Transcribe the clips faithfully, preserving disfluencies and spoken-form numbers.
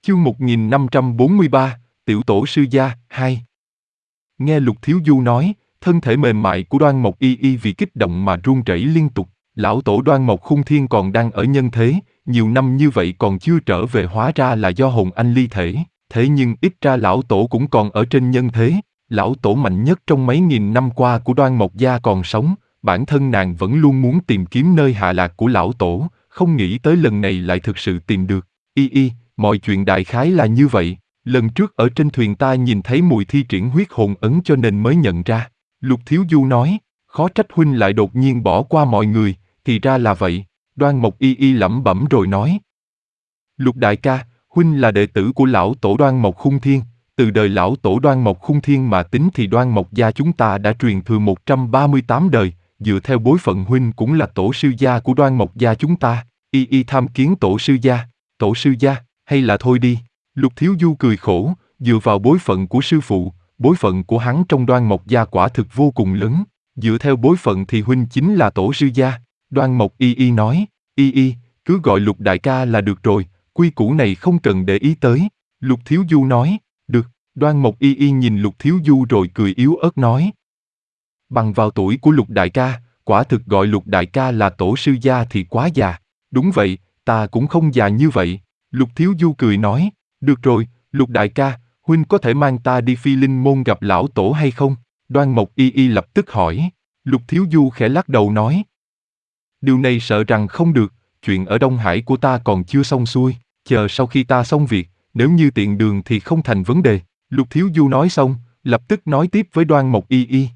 Chương một nghìn năm trăm bốn mươi ba, Tiểu Tổ Sư Gia, hai. Nghe Lục Thiếu Du nói, thân thể mềm mại của Đoan Mộc Y Y vì kích động mà run rẩy liên tục. Lão tổ Đoan Mộc Khung Thiên còn đang ở nhân thế, nhiều năm như vậy còn chưa trở về, hóa ra là do hồn anh ly thể. Thế nhưng ít ra lão tổ cũng còn ở trên nhân thế. Lão tổ mạnh nhất trong mấy nghìn năm qua của Đoan Mộc gia còn sống, bản thân nàng vẫn luôn muốn tìm kiếm nơi hạ lạc của lão tổ, không nghĩ tới lần này lại thực sự tìm được. Y Y, mọi chuyện đại khái là như vậy. Lần trước ở trên thuyền ta nhìn thấy mùi thi triển huyết hồn ấn cho nên mới nhận ra. Lục Thiếu Du nói, khó trách huynh lại đột nhiên bỏ qua mọi người, thì ra là vậy. Đoan Mộc Y Y lẩm bẩm rồi nói. Lục đại ca, huynh là đệ tử của lão tổ Đoan Mộc Khung Thiên. Từ đời lão tổ Đoan Mộc Khung Thiên mà tính thì Đoan Mộc gia chúng ta đã truyền thừa một trăm ba mươi tám đời, dựa theo bối phận huynh cũng là tổ sư gia của Đoan Mộc gia chúng ta. Y Y tham kiến tổ sư gia. Tổ sư gia, hay là thôi đi. Lục Thiếu Du cười khổ, dựa vào bối phận của sư phụ, bối phận của hắn trong Đoan Mộc gia quả thực vô cùng lớn. Dựa theo bối phận thì huynh chính là tổ sư gia. Đoan Mộc Y Y nói, Y Y, cứ gọi Lục đại ca là được rồi, quy củ này không cần để ý tới. Lục Thiếu Du nói, được. Đoan Mộc Y Y nhìn Lục Thiếu Du rồi cười yếu ớt nói. Bằng vào tuổi của Lục đại ca, quả thực gọi Lục đại ca là tổ sư gia thì quá già. Đúng vậy, ta cũng không già như vậy. Lục Thiếu Du cười nói, được rồi, Lục đại ca, huynh có thể mang ta đi Phi Linh Môn gặp lão tổ hay không? Đoan Mộc Y Y lập tức hỏi. Lục Thiếu Du khẽ lắc đầu nói. Điều này sợ rằng không được, chuyện ở Đông Hải của ta còn chưa xong xuôi, chờ sau khi ta xong việc, nếu như tiện đường thì không thành vấn đề. Lục Thiếu Du nói xong, lập tức nói tiếp với Đoan Mộc Y Y.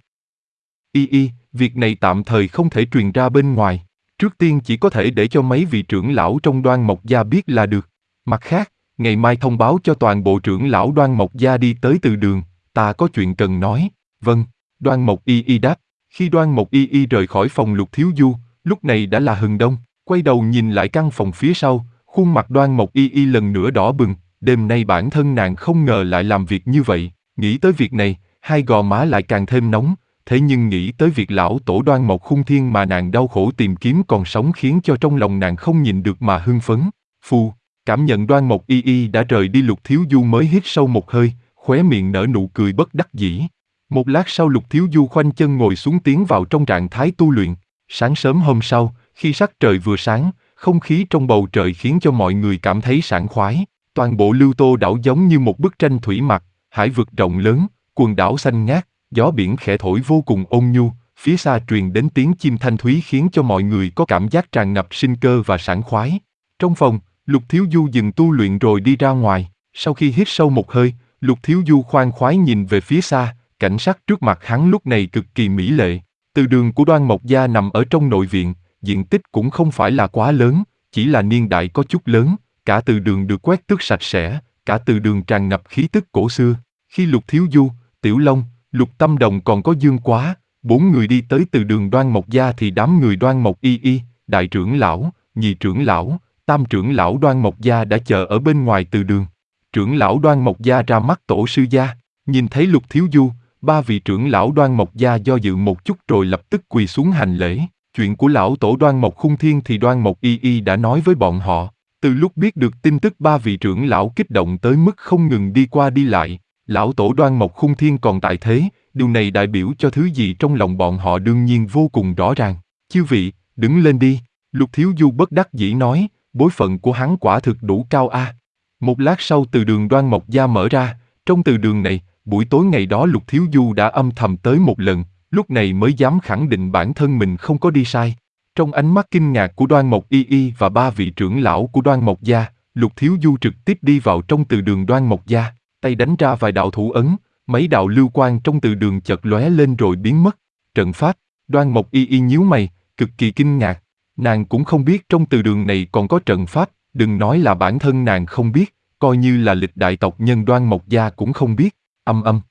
Y Y, việc này tạm thời không thể truyền ra bên ngoài, trước tiên chỉ có thể để cho mấy vị trưởng lão trong Đoan Mộc gia biết là được. Mặt khác, ngày mai thông báo cho toàn bộ trưởng lão Đoan Mộc gia đi tới từ đường, ta có chuyện cần nói. Vâng, Đoan Mộc Y Y đáp. Khi Đoan Mộc Y Y rời khỏi phòng Lục Thiếu Du, lúc này đã là hừng đông, quay đầu nhìn lại căn phòng phía sau, khuôn mặt Đoan Mộc Y Y lần nữa đỏ bừng. Đêm nay bản thân nàng không ngờ lại làm việc như vậy, nghĩ tới việc này, hai gò má lại càng thêm nóng, thế nhưng nghĩ tới việc lão tổ Đoan Mộc Khung Thiên mà nàng đau khổ tìm kiếm còn sống khiến cho trong lòng nàng không nhìn được mà hưng phấn. Phù, cảm nhận Đoan Mộc Y Y đã rời đi, Lục Thiếu Du mới hít sâu một hơi, khóe miệng nở nụ cười bất đắc dĩ. Một lát sau Lục Thiếu Du khoanh chân ngồi xuống tiến vào trong trạng thái tu luyện. Sáng sớm hôm sau, khi sắc trời vừa sáng, không khí trong bầu trời khiến cho mọi người cảm thấy sảng khoái. Toàn bộ Lưu Tô đảo giống như một bức tranh thủy mặc, hải vực rộng lớn, quần đảo xanh ngát, gió biển khẽ thổi vô cùng ôn nhu, phía xa truyền đến tiếng chim thanh thúy khiến cho mọi người có cảm giác tràn ngập sinh cơ và sảng khoái. Trong phòng, Lục Thiếu Du dừng tu luyện rồi đi ra ngoài, sau khi hít sâu một hơi, Lục Thiếu Du khoan khoái nhìn về phía xa, cảnh sắc trước mặt hắn lúc này cực kỳ mỹ lệ. Từ đường của Đoan Mộc gia nằm ở trong nội viện, diện tích cũng không phải là quá lớn, chỉ là niên đại có chút lớn. Cả từ đường được quét tước sạch sẽ, cả từ đường tràn ngập khí tức cổ xưa. Khi Lục Thiếu Du, Tiểu Long, Lục Tâm Đồng còn có Dương Quá, bốn người đi tới từ đường Đoan Mộc gia thì đám người Đoan Mộc Y Y, đại trưởng lão, nhị trưởng lão, tam trưởng lão Đoan Mộc gia đã chờ ở bên ngoài từ đường. Trưởng lão Đoan Mộc gia ra mắt tổ sư gia, nhìn thấy Lục Thiếu Du, ba vị trưởng lão Đoan Mộc gia do dự một chút rồi lập tức quỳ xuống hành lễ. Chuyện của lão tổ Đoan Mộc Khung Thiên thì Đoan Mộc Y Y đã nói với bọn họ. Từ lúc biết được tin tức ba vị trưởng lão kích động tới mức không ngừng đi qua đi lại, lão tổ Đoan Mộc Khung Thiên còn tại thế, điều này đại biểu cho thứ gì trong lòng bọn họ đương nhiên vô cùng rõ ràng. Chư vị, đứng lên đi, Lục Thiếu Du bất đắc dĩ nói, bối phận của hắn quả thực đủ cao a. Một lát sau từ đường Đoan Mộc gia mở ra, trong từ đường này, buổi tối ngày đó Lục Thiếu Du đã âm thầm tới một lần, lúc này mới dám khẳng định bản thân mình không có đi sai. Trong ánh mắt kinh ngạc của Đoan Mộc Y Y và ba vị trưởng lão của Đoan Mộc gia, Lục Thiếu Du trực tiếp đi vào trong từ đường Đoan Mộc gia, tay đánh ra vài đạo thủ ấn, mấy đạo lưu quang trong từ đường chợt lóe lên rồi biến mất. Trận pháp, Đoan Mộc Y Y nhíu mày, cực kỳ kinh ngạc. Nàng cũng không biết trong từ đường này còn có trận pháp, đừng nói là bản thân nàng không biết, coi như là lịch đại tộc nhân Đoan Mộc gia cũng không biết. Âm âm.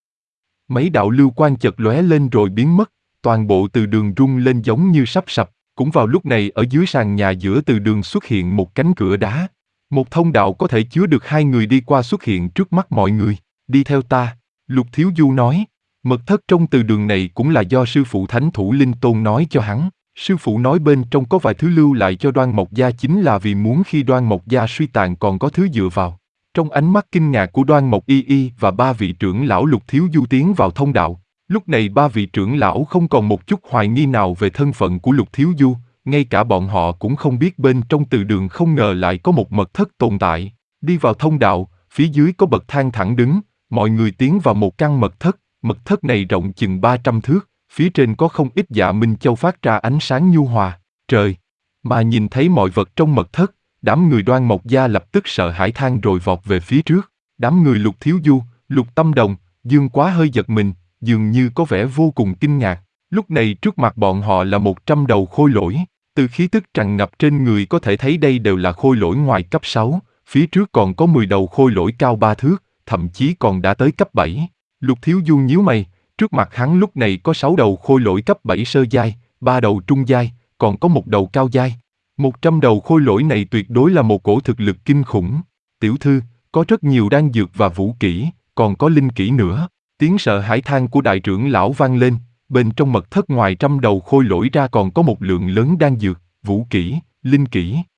Mấy đạo lưu quang chợt lóe lên rồi biến mất, toàn bộ từ đường rung lên giống như sắp sập. Cũng vào lúc này ở dưới sàn nhà giữa từ đường xuất hiện một cánh cửa đá. Một thông đạo có thể chứa được hai người đi qua xuất hiện trước mắt mọi người. Đi theo ta, Lục Thiếu Du nói. Mật thất trong từ đường này cũng là do sư phụ Thánh Thủ Linh Tôn nói cho hắn. Sư phụ nói bên trong có vài thứ lưu lại cho Đoan Mộc gia chính là vì muốn khi Đoan Mộc gia suy tàn còn có thứ dựa vào. Trong ánh mắt kinh ngạc của Đoan Mộc Y Y và ba vị trưởng lão Lục Thiếu Du tiến vào thông đạo. Lúc này ba vị trưởng lão không còn một chút hoài nghi nào về thân phận của Lục Thiếu Du, ngay cả bọn họ cũng không biết bên trong từ đường không ngờ lại có một mật thất tồn tại. Đi vào thông đạo, phía dưới có bậc thang thẳng đứng, mọi người tiến vào một căn mật thất, mật thất này rộng chừng ba trăm thước, phía trên có không ít dạ minh châu phát ra ánh sáng nhu hòa. Trời! Mà nhìn thấy mọi vật trong mật thất, đám người Đoan Mộc gia lập tức sợ hãi than rồi vọt về phía trước. Đám người Lục Thiếu Du, Lục Tâm Đồng, Dương Quá hơi giật mình, dường như có vẻ vô cùng kinh ngạc. Lúc này trước mặt bọn họ là một trăm đầu khôi lỗi. Từ khí tức tràn ngập trên người có thể thấy đây đều là khôi lỗi ngoài cấp sáu, phía trước còn có mười đầu khôi lỗi cao ba thước, thậm chí còn đã tới cấp bảy. Lục Thiếu Du nhíu mày, trước mặt hắn lúc này có sáu đầu khôi lỗi cấp bảy sơ giai, ba đầu trung giai, còn có một đầu cao giai. Một trăm đầu khôi lỗi này tuyệt đối là một cổ thực lực kinh khủng. Tiểu thư, có rất nhiều đan dược và vũ kỹ, còn có linh kỹ nữa. Tiếng sợ hãi than của đại trưởng lão vang lên, bên trong mật thất ngoài trăm đầu khôi lỗi ra còn có một lượng lớn đan dược, vũ kỹ, linh kỹ.